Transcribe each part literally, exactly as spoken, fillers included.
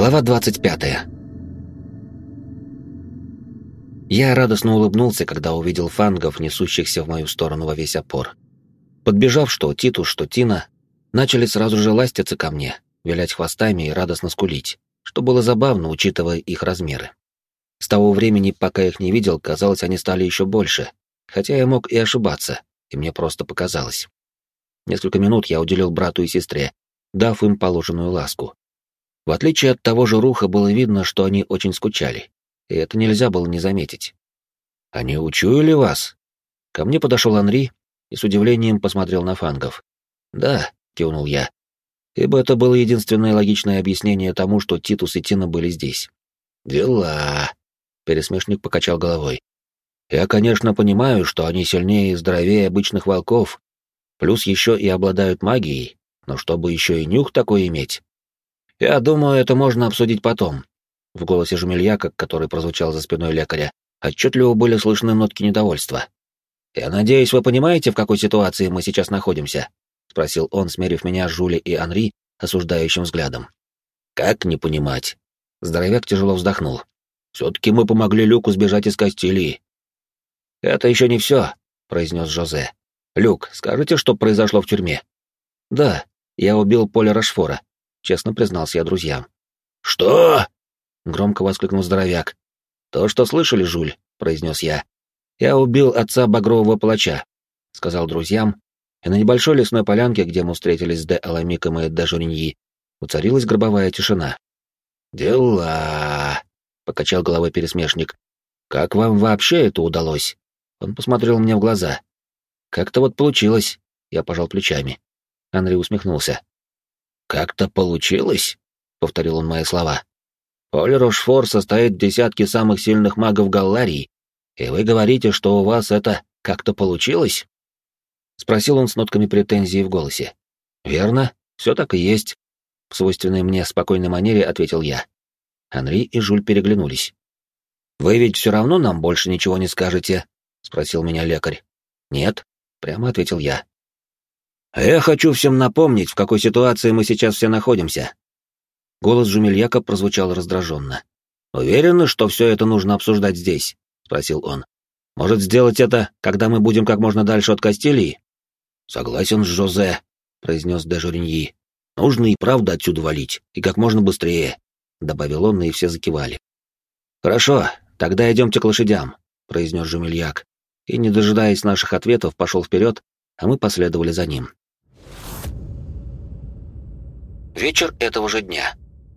Глава двадцать пятая. Я радостно улыбнулся, когда увидел фангов, несущихся в мою сторону во весь опор. Подбежав, что Титус, что Тина, начали сразу же ластиться ко мне, вилять хвостами и радостно скулить, что было забавно, учитывая их размеры. С того времени, пока их не видел, казалось, они стали еще больше, хотя я мог и ошибаться, и мне просто показалось. Несколько минут я уделил брату и сестре, дав им положенную ласку. В отличие от того же Руха, было видно, что они очень скучали, и это нельзя было не заметить. «Они учуяли вас?» Ко мне подошел Анри и с удивлением посмотрел на фангов. «Да», — кивнул я, ибо это было единственное логичное объяснение тому, что Титус и Тина были здесь. «Дела», — пересмешник покачал головой. «Я, конечно, понимаю, что они сильнее и здоровее обычных волков, плюс еще и обладают магией, но чтобы еще и нюх такой иметь...» «Я думаю, это можно обсудить потом». В голосе Жумельяка, который прозвучал за спиной лекаря, отчетливо были слышны нотки недовольства. «Я надеюсь, вы понимаете, в какой ситуации мы сейчас находимся?» — спросил он, смерив меня, Жули и Анри осуждающим взглядом. «Как не понимать?» Здоровяк тяжело вздохнул. «Все-таки мы помогли Люку сбежать из Кастилии». «Это еще не все», — произнес Жозе. «Люк, скажите, что произошло в тюрьме?» «Да, я убил Поля Рашфора», — честно признался я друзьям. «Что?» — громко воскликнул здоровяк. «То, что слышали, Жуль», — произнес я. «Я убил отца Багрового Палача», — сказал друзьям, и на небольшой лесной полянке, где мы встретились с де Аламиком и де Журиньи, уцарилась гробовая тишина. «Дела», — покачал головой пересмешник. «Как вам вообще это удалось?» Он посмотрел мне в глаза. «Как-то вот получилось», — я пожал плечами. Анри усмехнулся. «Как-то получилось?» — повторил он мои слова. «Поль Рошфор состоит в десятке самых сильных магов Галларии, и вы говорите, что у вас это как-то получилось?» Спросил он с нотками претензии в голосе. «Верно, все так и есть», — в свойственной мне спокойной манере ответил я. Анри и Жуль переглянулись. «Вы ведь все равно нам больше ничего не скажете?» — спросил меня лекарь. «Нет», — прямо ответил я. «Я хочу всем напомнить, в какой ситуации мы сейчас все находимся». Голос Жумельяка прозвучал раздраженно. «Уверены, что все это нужно обсуждать здесь?» — спросил он. «Может, сделать это, когда мы будем как можно дальше от Кастилии?» «Согласен с Жозе», — произнес де Журиньи. «Нужно и правда отсюда валить, и как можно быстрее», — добавил он, и все закивали. «Хорошо, тогда идемте к лошадям», — произнес Жумельяк, и, не дожидаясь наших ответов, пошел вперед, а мы последовали за ним. Вечер этого же дня.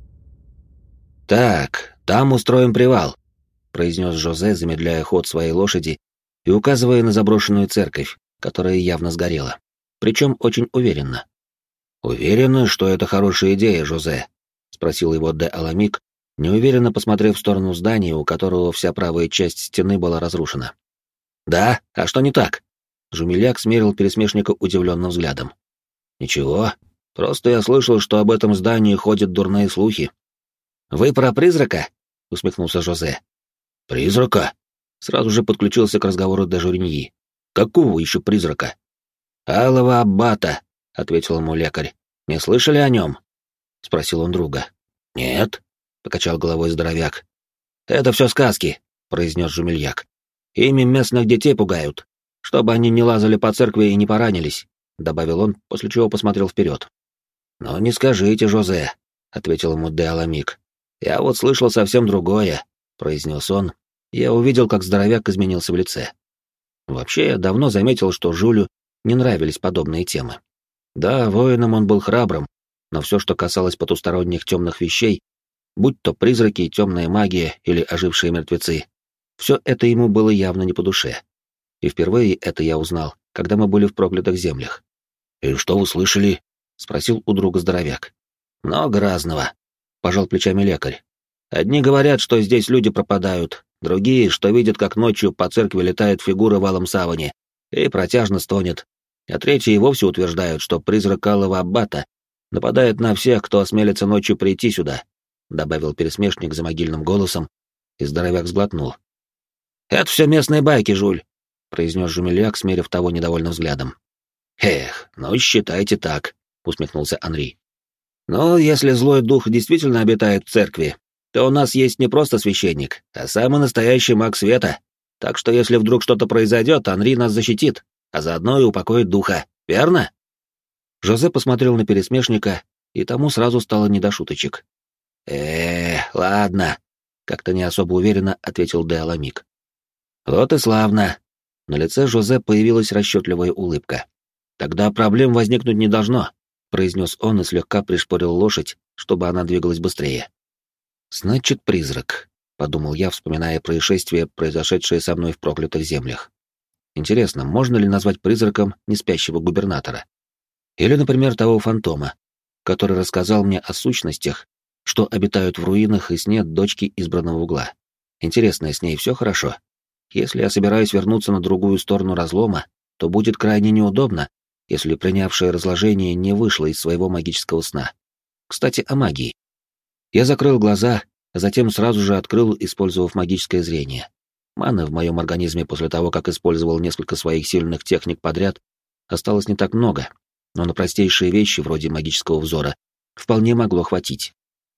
«Так, там устроим привал», — произнес Жозе, замедляя ход своей лошади и указывая на заброшенную церковь, которая явно сгорела. Причем очень уверенно. «Уверены, что это хорошая идея, Жозе?» — спросил его де Аламик, неуверенно посмотрев в сторону здания, у которого вся правая часть стены была разрушена. «Да, а что не так?» Жумельяк смерил пересмешника удивленным взглядом. «Ничего, просто я слышал, что об этом здании ходят дурные слухи». «Вы про призрака?» — усмехнулся Жозе. «Призрака?» — сразу же подключился к разговору де Журиньи. «Какого еще призрака?» «Алого аббата», — ответил ему лекарь. «Не слышали о нем?» — спросил он друга. «Нет», — покачал головой здоровяк. «Это все сказки», — произнес Жумельяк. «Ими местных детей пугают, чтобы они не лазали по церкви и не поранились», — добавил он, после чего посмотрел вперед. «Но не скажите, Жозе», — ответил ему де Аламик. «Я вот слышал совсем другое», — произнес он. Я увидел, как здоровяк изменился в лице. Вообще, я давно заметил, что Жулю не нравились подобные темы. Да, воином он был храбрым, но все, что касалось потусторонних темных вещей, будь то призраки, темная магия или ожившие мертвецы, все это ему было явно не по душе. И впервые это я узнал, когда мы были в проклятых землях. «И что вы слышали?» — спросил у друга здоровяк. «Много разного», — пожал плечами лекарь. «Одни говорят, что здесь люди пропадают, другие, что видят, как ночью по церкви летает фигура в алом саване и протяжно стонет, а третьи и вовсе утверждают, что призрак алого аббата нападает на всех, кто осмелится ночью прийти сюда», — добавил пересмешник за могильным голосом, и здоровяк сглотнул. «Это все местные байки, Жуль», — произнес Жумельяк, смерив того недовольным взглядом. «Эх, ну считайте так», — усмехнулся Анри. Но если злой дух действительно обитает в церкви, то у нас есть не просто священник, а самый настоящий маг света. Так что если вдруг что-то произойдет, Анри нас защитит, а заодно и упокоит духа, верно?» Жозе посмотрел на пересмешника, и тому сразу стало не до шуточек. «Э, ладно», — как-то не особо уверенно ответил де Аламик. «Вот и славно». На лице Жозе появилась расчетливая улыбка. «Тогда проблем возникнуть не должно», — произнес он и слегка пришпорил лошадь, чтобы она двигалась быстрее. «Значит, призрак», — подумал я, вспоминая происшествие, произошедшее со мной в проклятых землях. «Интересно, можно ли назвать призраком неспящего губернатора? Или, например, того фантома, который рассказал мне о сущностях, что обитают в руинах и сне дочки избранного угла. Интересно, с ней все хорошо? Если я собираюсь вернуться на другую сторону разлома, то будет крайне неудобно, если принявшее разложение не вышло из своего магического сна. Кстати, о магии. Я закрыл глаза, а затем сразу же открыл, использовав магическое зрение. Маны в моем организме после того, как использовал несколько своих сильных техник подряд, осталось не так много, но на простейшие вещи, вроде магического взора, вполне могло хватить.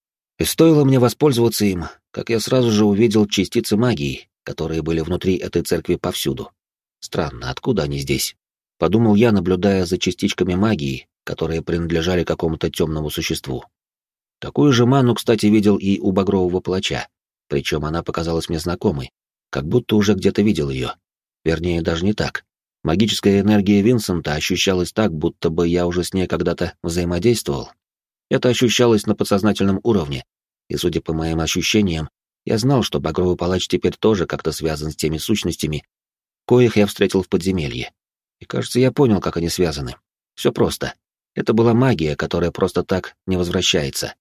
И стоило мне воспользоваться им, как я сразу же увидел частицы магии, которые были внутри этой церкви повсюду. Странно, откуда они здесь? Подумал я, наблюдая за частичками магии, которые принадлежали какому-то темному существу. Такую же ману, кстати, видел и у багрового палача, причем она показалась мне знакомой, как будто уже где-то видел ее. Вернее, даже не так. Магическая энергия Винсента ощущалась так, будто бы я уже с ней когда-то взаимодействовал. Это ощущалось на подсознательном уровне, и, судя по моим ощущениям, я знал, что багровый палач теперь тоже как-то связан с теми сущностями, коих я встретил в подземелье. И, кажется, я понял, как они связаны. Все просто. Это была магия, которая просто так не возвращается.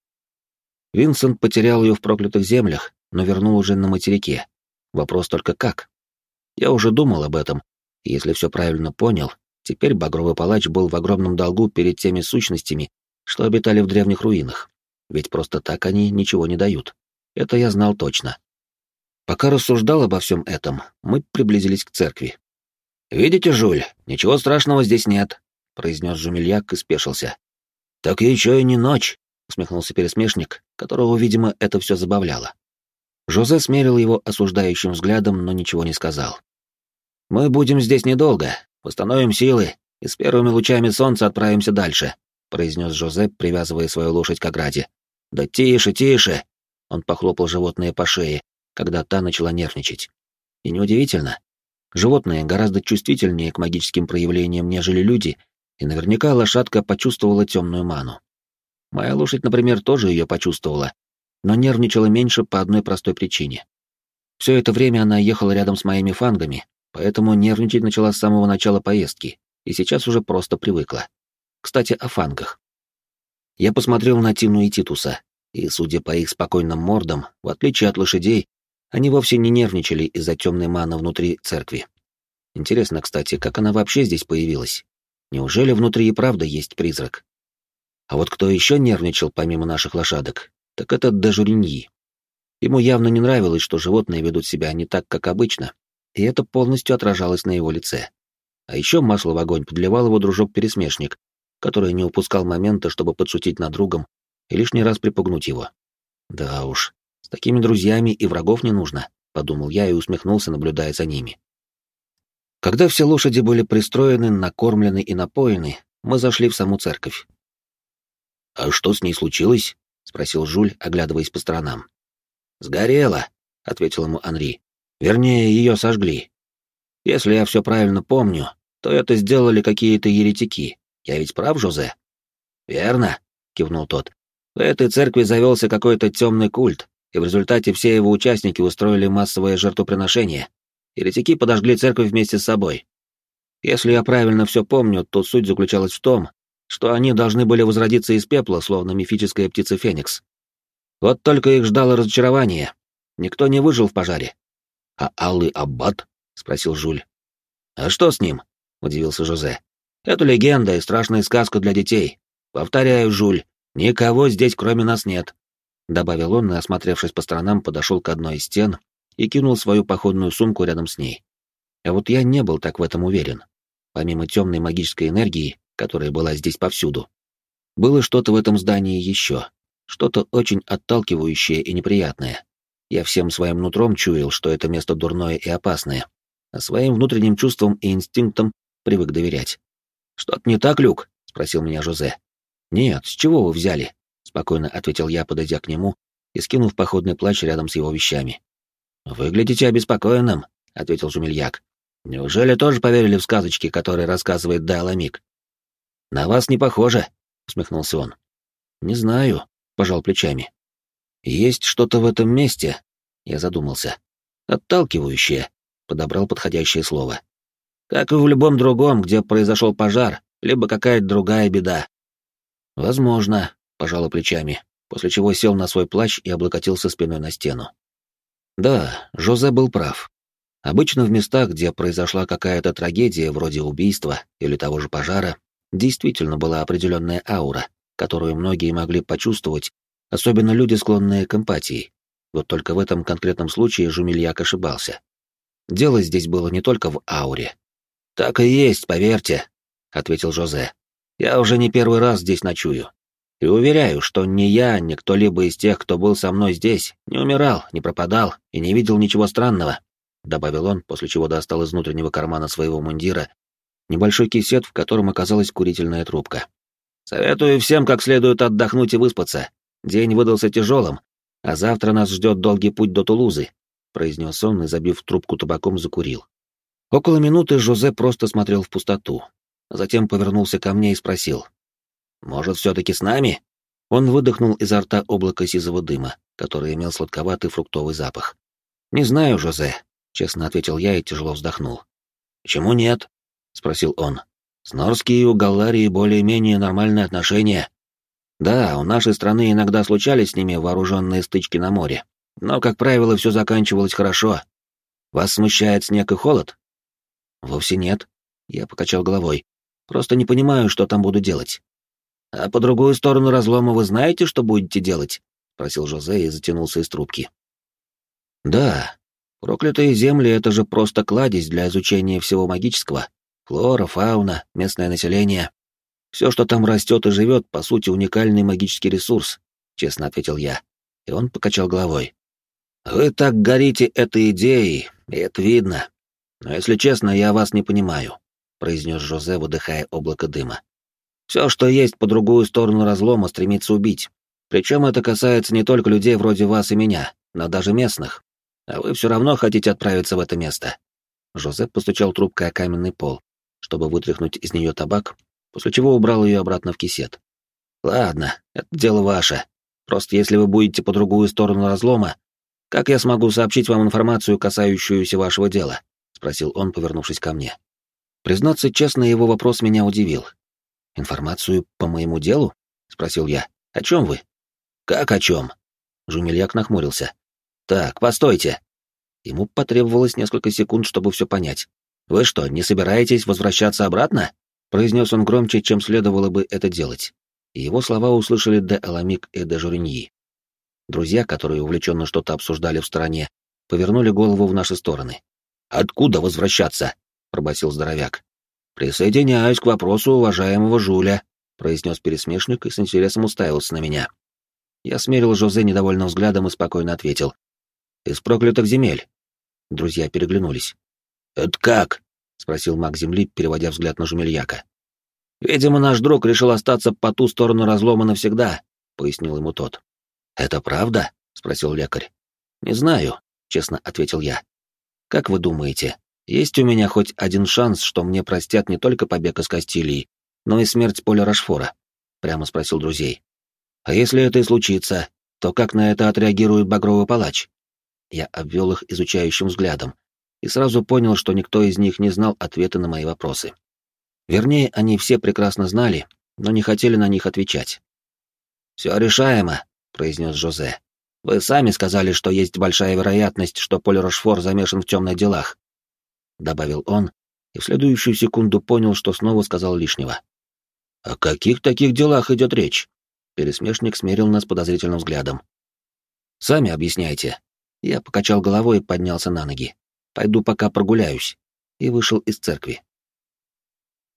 Винсент потерял ее в проклятых землях, но вернул уже на материке. Вопрос только как? Я уже думал об этом, и если все правильно понял, теперь багровый палач был в огромном долгу перед теми сущностями, что обитали в древних руинах. Ведь просто так они ничего не дают. Это я знал точно. Пока рассуждал обо всем этом, мы приблизились к церкви. «Видите, Жуль, ничего страшного здесь нет», — произнес Жумельяк и спешился. «Так еще и не ночь», — усмехнулся пересмешник, которого, видимо, это все забавляло. Жозе смерил его осуждающим взглядом, но ничего не сказал. «Мы будем здесь недолго, восстановим силы и с первыми лучами солнца отправимся дальше», — произнес Жозе, привязывая свою лошадь к ограде. «Да тише, тише!» — он похлопал животное по шее, когда та начала нервничать. И неудивительно. Животные гораздо чувствительнее к магическим проявлениям, нежели люди, и наверняка лошадка почувствовала темную ману. Моя лошадь, например, тоже ее почувствовала, но нервничала меньше по одной простой причине. Все это время она ехала рядом с моими фангами, поэтому нервничать начала с самого начала поездки, и сейчас уже просто привыкла. Кстати, о фангах. Я посмотрел на Тину и Титуса, и, судя по их спокойным мордам, в отличие от лошадей, они вовсе не нервничали из-за темной маны внутри церкви. Интересно, кстати, как она вообще здесь появилась? Неужели внутри и правда есть призрак? А вот кто еще нервничал помимо наших лошадок, так это де Журиньи. Ему явно не нравилось, что животные ведут себя не так, как обычно, и это полностью отражалось на его лице. А еще масло в огонь подливал его дружок-пересмешник, который не упускал момента, чтобы подшутить над другом и лишний раз припугнуть его. Да уж, с такими друзьями и врагов не нужно, подумал я и усмехнулся, наблюдая за ними. Когда все лошади были пристроены, накормлены и напоены, мы зашли в саму церковь. «А что с ней случилось?» — спросил Жуль, оглядываясь по сторонам. «Сгорела», — ответил ему Анри. «Вернее, ее сожгли. Если я все правильно помню, то это сделали какие-то еретики. Я ведь прав, Жозе?» «Верно», — кивнул тот. «В этой церкви завелся какой-то темный культ, и в результате все его участники устроили массовое жертвоприношение. Еретики подожгли церковь вместе с собой. Если я правильно все помню, то суть заключалась в том, что они должны были возродиться из пепла, словно мифическая птица Феникс. Вот только их ждало разочарование. Никто не выжил в пожаре». «А Алый Аббат?» — спросил Жуль. «А что с ним?» — удивился Жозе. «Это легенда и страшная сказка для детей. Повторяю, Жуль, никого здесь кроме нас нет», — добавил он и, осмотревшись по сторонам, подошел к одной из стен и кинул свою походную сумку рядом с ней. А вот я не был так в этом уверен. Помимо темной магической энергии, которая была здесь повсюду, Было что-то в этом здании еще, что-то очень отталкивающее и неприятное. Я всем своим нутром чуял, что это место дурное и опасное, а своим внутренним чувствам и инстинктам привык доверять. «Что-то не так, Люк?» — спросил меня Жозе. «Нет, с чего вы взяли?» — спокойно ответил я, подойдя к нему и скинув походный плащ рядом с его вещами. «Выглядите обеспокоенным», — ответил Жумельяк. «Неужели тоже поверили в сказочки, которые рассказывает Дайламик?» «На вас не похоже», — усмехнулся он. «Не знаю», — пожал плечами. «Есть что-то в этом месте», — я задумался. «Отталкивающее», — подобрал подходящее слово. «Как и в любом другом, где произошел пожар, либо какая-то другая беда». «Возможно», — пожал плечами, после чего сел на свой плащ и облокотился спиной на стену. Да, Жозе был прав. Обычно в местах, где произошла какая-то трагедия, вроде убийства или того же пожара, действительно была определенная аура, которую многие могли почувствовать, особенно люди, склонные к эмпатии. Вот только в этом конкретном случае Жумельяк ошибался. Дело здесь было не только в ауре. «Так и есть, поверьте», — ответил Жозе. «Я уже не первый раз здесь ночую. И уверяю, что ни я, ни кто-либо из тех, кто был со мной здесь, не умирал, не пропадал и не видел ничего странного», — добавил он, после чего достал из внутреннего кармана своего мундира небольшой кисет, в котором оказалась курительная трубка. «Советую всем как следует отдохнуть и выспаться. День выдался тяжелым, а завтра нас ждет долгий путь до Тулузы», — произнес он и, забив трубку табаком, закурил. Около минуты Жозе просто смотрел в пустоту, а затем повернулся ко мне и спросил. «Может, все-таки с нами?» Он выдохнул изо рта облако сизого дыма, который имел сладковатый фруктовый запах. «Не знаю, Жозе», — честно ответил я и тяжело вздохнул. «Почему нет?» — спросил он. «С Норски и у Галларии более-менее нормальные отношения. Да, у нашей страны иногда случались с ними вооруженные стычки на море, но, как правило, все заканчивалось хорошо. Вас смущает снег и холод?» «Вовсе нет», — я покачал головой. «Просто не понимаю, что там буду делать». «А по другую сторону разлома вы знаете, что будете делать?» — спросил Жозе и затянулся из трубки. «Да, проклятые земли — это же просто кладезь для изучения всего магического. Флора, фауна, местное население. Все, что там растет и живет, по сути, уникальный магический ресурс», — честно ответил я. И он покачал головой. «Вы так горите этой идеей, и это видно. Но, если честно, я вас не понимаю», — произнес Жозе, выдыхая облако дыма. «Все, что есть по другую сторону разлома, стремится убить. Причем это касается не только людей вроде вас и меня, но даже местных. А вы все равно хотите отправиться в это место». Жозе постучал трубкой о каменный пол, чтобы вытряхнуть из нее табак, после чего убрал ее обратно в кисет. «Ладно, это дело ваше. Просто если вы будете по другую сторону разлома, как я смогу сообщить вам информацию, касающуюся вашего дела?» — спросил он, повернувшись ко мне. Признаться честно, его вопрос меня удивил. «Информацию по моему делу?» — спросил я. «О чем вы?» «Как о чем?» Жумельяк нахмурился. «Так, постойте». Ему потребовалось несколько секунд, чтобы все понять. «Вы что, не собираетесь возвращаться обратно?» — произнес он громче, чем следовало бы это делать. И его слова услышали де Аламик и де Журиньи. Друзья, которые увлеченно что-то обсуждали в стороне, повернули голову в наши стороны. «Откуда возвращаться?» — пробасил здоровяк. «Присоединяюсь к вопросу уважаемого Жуля», — произнес пересмешник и с интересом уставился на меня. Я смерил Жозе недовольным взглядом и спокойно ответил. «Из проклятых земель». Друзья переглянулись. «Это как?» — спросил маг земли, переводя взгляд на Жумельяка. «Видимо, наш друг решил остаться по ту сторону разлома навсегда», — пояснил ему тот. «Это правда?» — спросил лекарь. «Не знаю», — честно ответил я. «Как вы думаете, есть у меня хоть один шанс, что мне простят не только побег из Кастилии, но и смерть Поля Рашфора?» — прямо спросил друзей. «А если это и случится, то как на это отреагирует Багровый Палач?» Я обвел их изучающим взглядом и сразу понял, что никто из них не знал ответа на мои вопросы. Вернее, они все прекрасно знали, но не хотели на них отвечать. «Все решаемо», — произнес Жозе. «Вы сами сказали, что есть большая вероятность, что Поль Рошфор замешан в темных делах», — добавил он, и в следующую секунду понял, что снова сказал лишнего. «О каких таких делах идет речь?» Пересмешник смерил нас подозрительным взглядом. «Сами объясняйте». Я покачал головой и поднялся на ноги. «Пойду пока прогуляюсь», и вышел из церкви.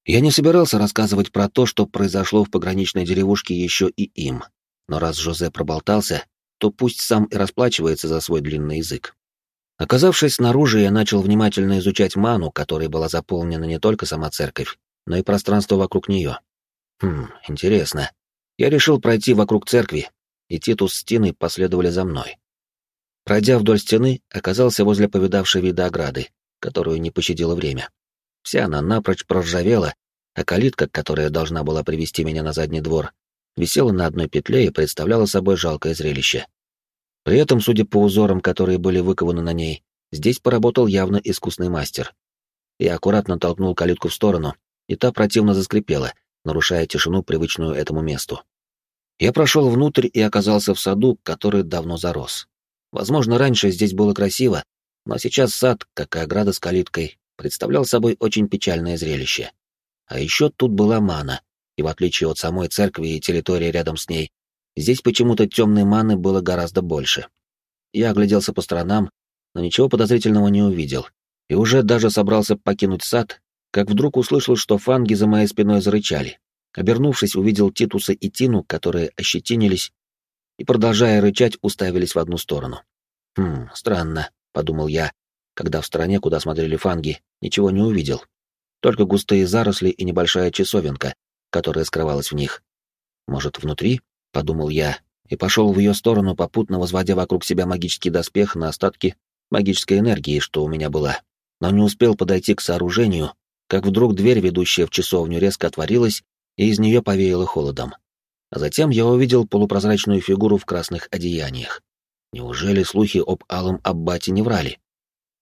Я не собирался рассказывать про то, что произошло в пограничной деревушке еще и им, но раз Жозе проболтался, то пусть сам и расплачивается за свой длинный язык. Оказавшись снаружи, я начал внимательно изучать ману, которой была заполнена не только сама церковь, но и пространство вокруг нее. Хм, интересно. Я решил пройти вокруг церкви, и Титус с Тиной последовали за мной. Пройдя вдоль стены, оказался возле повидавшей вида ограды, которую не пощадило время. Вся она напрочь проржавела, а калитка, которая должна была привести меня на задний двор, висела на одной петле и представляла собой жалкое зрелище. При этом, судя по узорам, которые были выкованы на ней, здесь поработал явно искусный мастер. Я аккуратно толкнул калитку в сторону, и та противно заскрипела, нарушая тишину, привычную этому месту. Я прошел внутрь и оказался в саду, который давно зарос. Возможно, раньше здесь было красиво, но сейчас сад, как и ограда с калиткой, представлял собой очень печальное зрелище. А еще тут была мана, и в отличие от самой церкви и территории рядом с ней, здесь почему-то темной маны было гораздо больше. Я огляделся по сторонам, но ничего подозрительного не увидел, и уже даже собрался покинуть сад, как вдруг услышал, что фанги за моей спиной зарычали. Обернувшись, увидел Титуса и Тину, которые ощетинились и, продолжая рычать, уставились в одну сторону. «Хм, странно», — подумал я, когда в стороне, куда смотрели фанги, ничего не увидел. Только густые заросли и небольшая часовенка, которая скрывалась в них. «Может, внутри?» — подумал я, и пошел в ее сторону, попутно возводя вокруг себя магический доспех на остатки магической энергии, что у меня была. Но не успел подойти к сооружению, как вдруг дверь, ведущая в часовню, резко отворилась, и из нее повеяло холодом. А затем я увидел полупрозрачную фигуру в красных одеяниях. Неужели слухи об Алом Аббате не врали?